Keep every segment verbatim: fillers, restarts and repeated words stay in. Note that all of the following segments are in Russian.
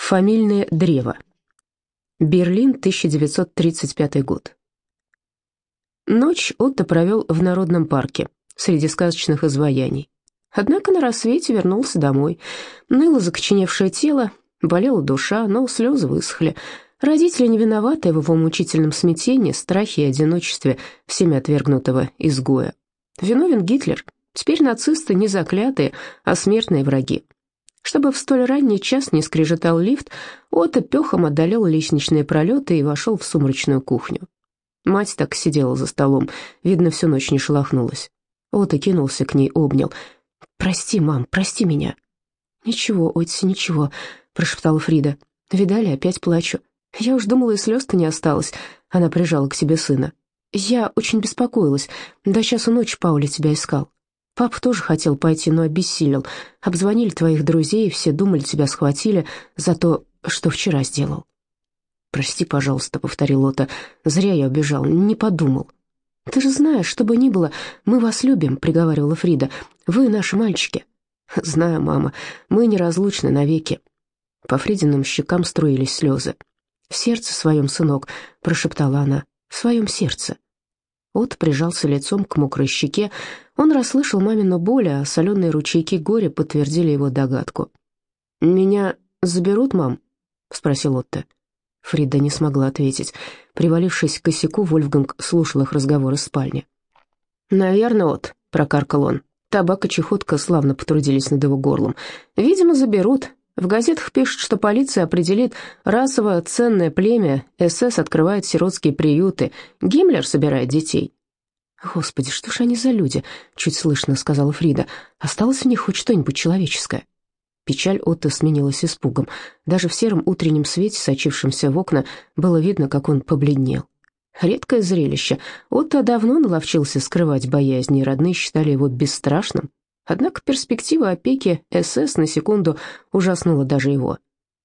Фамильное древо. Берлин, тысяча девятьсот тридцать пятый год. Ночь Отто провел в Народном парке, среди сказочных изваяний. Однако на рассвете вернулся домой. Ныло закоченевшее тело, болела душа, но слезы высохли. Родители не виноваты в его мучительном смятении, страхе и одиночестве всеми отвергнутого изгоя. Виновен Гитлер. Теперь нацисты не заклятые, а смертные враги. Чтобы в столь ранний час не скрежетал лифт, Отто пехом одолел лестничные пролеты и вошел в сумрачную кухню. Мать так сидела за столом, видно, всю ночь не шелохнулась. Отто кинулся к ней, обнял. «Прости, мам, прости меня». «Ничего, Отти, ничего», — прошептала Фрида. «Видали, опять плачу. Я уж думала, и слез-то не осталось». Она прижала к себе сына. «Я очень беспокоилась. До часу ночи Пауля тебя искал. Папа тоже хотел пойти, но обессилел. Обзвонили твоих друзей, все думали, тебя схватили за то, что вчера сделал». «Прости, пожалуйста», — повторил Отто. «Зря я убежал, не подумал». «Ты же знаешь, что бы ни было, мы вас любим», — приговаривала Фрида. «Вы наши мальчики». «Знаю, мама, мы неразлучны навеки». По Фридиным щекам струились слезы. «В сердце своем, сынок», — прошептала она, — «в своем сердце». Отто прижался лицом к мокрой щеке. Он расслышал мамину боль, а соленые ручейки горя подтвердили его догадку. «Меня заберут, мам?» — спросил Отто. Фрида не смогла ответить. Привалившись к косяку, Вольфганг слушал их разговор из спальни. «Наверное, Отто», — прокаркал он. Табак и чехотка славно потрудились над его горлом. «Видимо, заберут. В газетах пишут, что полиция определит расово ценное племя, СС открывает сиротские приюты, Гиммлер собирает детей». «Господи, что ж они за люди?» — чуть слышно сказала Фрида. «Осталось в них хоть что-нибудь человеческое?» Печаль Отто сменилась испугом. Даже в сером утреннем свете, сочившемся в окна, было видно, как он побледнел. Редкое зрелище. Отто давно наловчился скрывать боязни, и родные считали его бесстрашным. Однако перспектива опеки СС на секунду ужаснула даже его.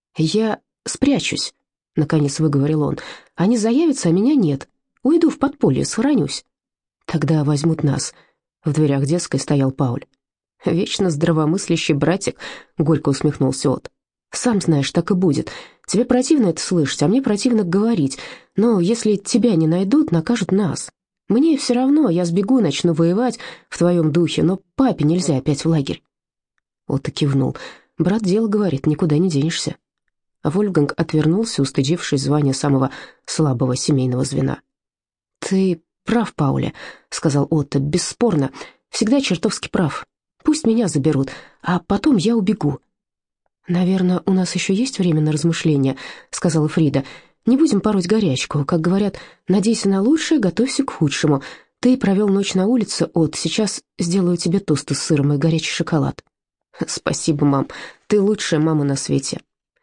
«Я спрячусь», — наконец выговорил он. «Они заявятся, а меня нет. Уйду в подполье, схоронюсь». «Тогда возьмут нас». В дверях детской стоял Пауль. «Вечно здравомыслящий братик», — горько усмехнулся Отто. «Сам знаешь, так и будет. Тебе противно это слышать, а мне противно говорить. Но если тебя не найдут, накажут нас. Мне все равно, я сбегу, начну воевать в твоем духе, но папе нельзя опять в лагерь». Отто кивнул. «Брат дело говорит, никуда не денешься». Вольфганг отвернулся, устыдившись звания самого слабого семейного звена. «Ты прав, Пауля», — сказал Отто, — «бесспорно, всегда чертовски прав. Пусть меня заберут, а потом я убегу». «Наверное, у нас еще есть время на размышления», — сказала Фрида. «Не будем пороть горячку. Как говорят, надейся на лучшее, готовься к худшему. Ты провел ночь на улице, От, сейчас сделаю тебе тосты с сыром и горячий шоколад». «Спасибо, мам, ты лучшая мама на свете».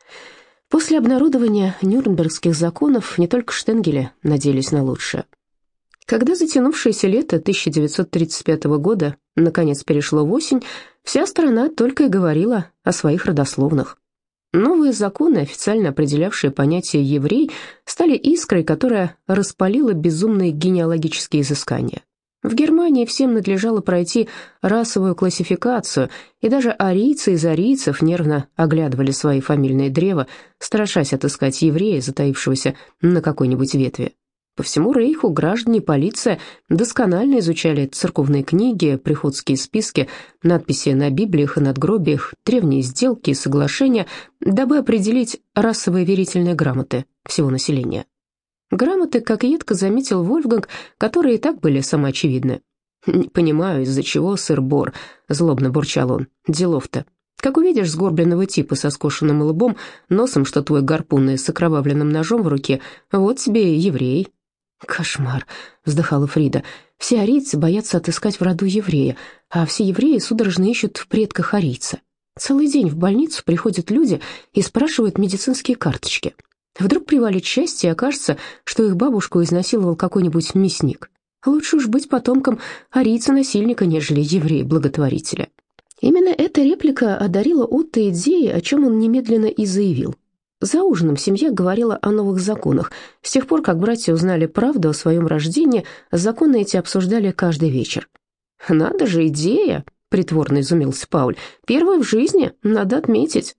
После обнародования Нюрнбергских законов не только Штенгели надеялись на лучшее. Когда затянувшееся лето тысяча девятьсот тридцать пятого года наконец перешло в осень, вся страна только и говорила о своих родословных. Новые законы, официально определявшие понятие «еврей», стали искрой, которая распалила безумные генеалогические изыскания. В Германии всем надлежало пройти расовую классификацию, и даже арийцы из арийцев нервно оглядывали свои фамильные древа, страшась отыскать еврея, затаившегося на какой-нибудь ветви. По всему рейху граждане и полиция досконально изучали церковные книги, приходские списки, надписи на библиях и надгробиях, древние сделки и соглашения, дабы определить расовые верительные грамоты всего населения. Грамоты, как едко заметил Вольфганг, которые и так были самоочевидны. «Не понимаю, из-за чего сыр-бор», — злобно бурчал он. «Делов-то. Как увидишь сгорбленного типа со скошенным лбом, носом, что твой гарпун и с окровавленным ножом в руке, вот тебе и еврей». «Кошмар», — вздыхала Фрида. «Все арийцы боятся отыскать в роду еврея, а все евреи судорожно ищут в предках арийца. Целый день в больницу приходят люди и спрашивают медицинские карточки. Вдруг привалит счастье, и окажется, что их бабушку изнасиловал какой-нибудь мясник. Лучше уж быть потомком арийца-насильника, нежели еврея-благотворителя». Именно эта реплика одарила Отто идеей, о чем он немедленно и заявил. За ужином семья говорила о новых законах. С тех пор, как братья узнали правду о своем рождении, законы эти обсуждали каждый вечер. «Надо же, идея!» — притворно изумился Пауль. «Первая в жизни, надо отметить».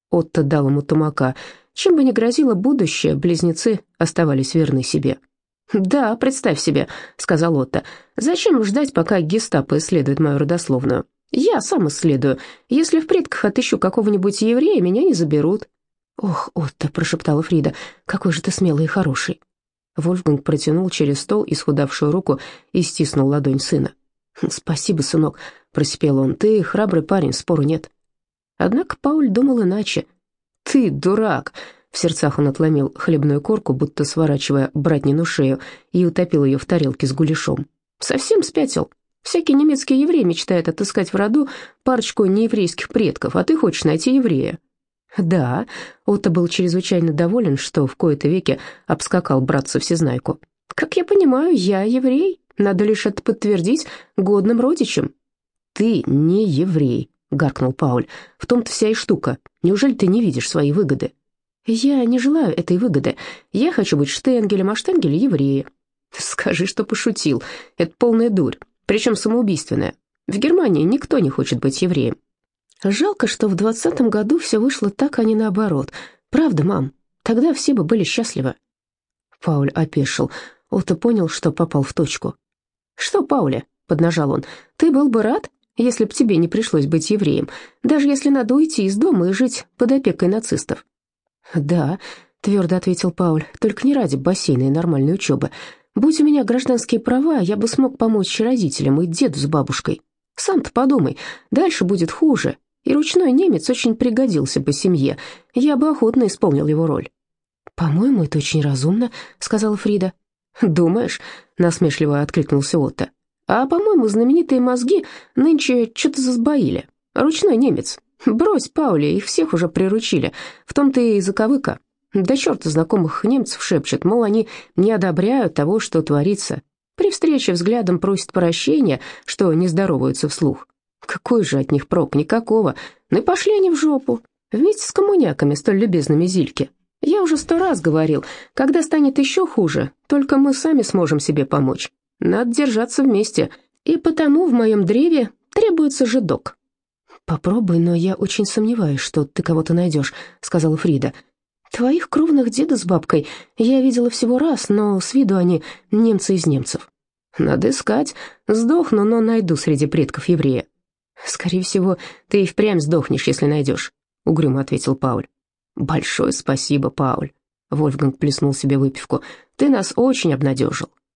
Отто дал ему тумака. Чем бы ни грозило будущее, близнецы оставались верны себе. «Да, представь себе», — сказал Отто. «Зачем ждать, пока гестапо исследует мою родословную? Я сам исследую. Если в предках отыщу какого-нибудь еврея, меня не заберут». «Ох, Отто», — прошептала Фрида, — «какой же ты смелый и хороший». Вольфганг протянул через стол исхудавшую руку и стиснул ладонь сына. «Спасибо, сынок», — просипел он, — «ты храбрый парень, спору нет». Однако Пауль думал иначе. «Ты дурак!» — в сердцах он отломил хлебную корку, будто сворачивая братнину шею, и утопил ее в тарелке с гуляшом. «Совсем спятил? Всякий немецкий еврей мечтает отыскать в роду парочку нееврейских предков, а ты хочешь найти еврея». «Да», — Отто был чрезвычайно доволен, что в кои-то веки обскакал братца-всезнайку. «Как я понимаю, я еврей, надо лишь это подтвердить годным родичам». «Ты не еврей», — гаркнул Пауль, — «в том-то вся и штука. Неужели ты не видишь свои выгоды?» «Я не желаю этой выгоды. Я хочу быть Штенгелем, а Штенгель — евреи». «Скажи, что пошутил. Это полная дурь, причем самоубийственная. В Германии никто не хочет быть евреем». «Жалко, что в двадцатом году все вышло так, а не наоборот. Правда, мам? Тогда все бы были счастливы». Пауль опешил. Отто понял, что попал в точку. «Что, Пауля?» — поднажал он. «Ты был бы рад, если б тебе не пришлось быть евреем, даже если надо уйти из дома и жить под опекой нацистов». «Да», — твердо ответил Пауль, — «только не ради бассейна и нормальной учебы. Будь у меня гражданские права, я бы смог помочь родителям и деду с бабушкой. Сам-то подумай, дальше будет хуже, и ручной немец очень пригодился бы семье. Я бы охотно исполнил его роль». «По-моему, это очень разумно», — сказала Фрида. «Думаешь?» — насмешливо откликнулся Отто. «А, по-моему, знаменитые мозги нынче что-то засбоили. Ручной немец. Брось, Паули, их всех уже приручили. В том-то и заковыка. Да черта знакомых немцев шепчет, мол, они не одобряют того, что творится. При встрече взглядом просят прощения, что не здороваются вслух. Какой же от них прок? Никакого. Ну и пошли они в жопу. Вместе с коммуняками, столь любезными Зильке. Я уже сто раз говорил, когда станет еще хуже, только мы сами сможем себе помочь. Надо держаться вместе, и потому в моем древе требуется жидок». «Попробуй, но я очень сомневаюсь, что ты кого-то найдешь», — сказала Фрида. «Твоих кровных деда с бабкой я видела всего раз, но с виду они немцы из немцев». «Надо искать. Сдохну, но найду среди предков еврея». «Скорее всего, ты и впрямь сдохнешь, если найдешь», — угрюмо ответил Пауль. «Большое спасибо, Пауль», — Вольфганг плеснул себе выпивку. «Ты нас очень обнадежил».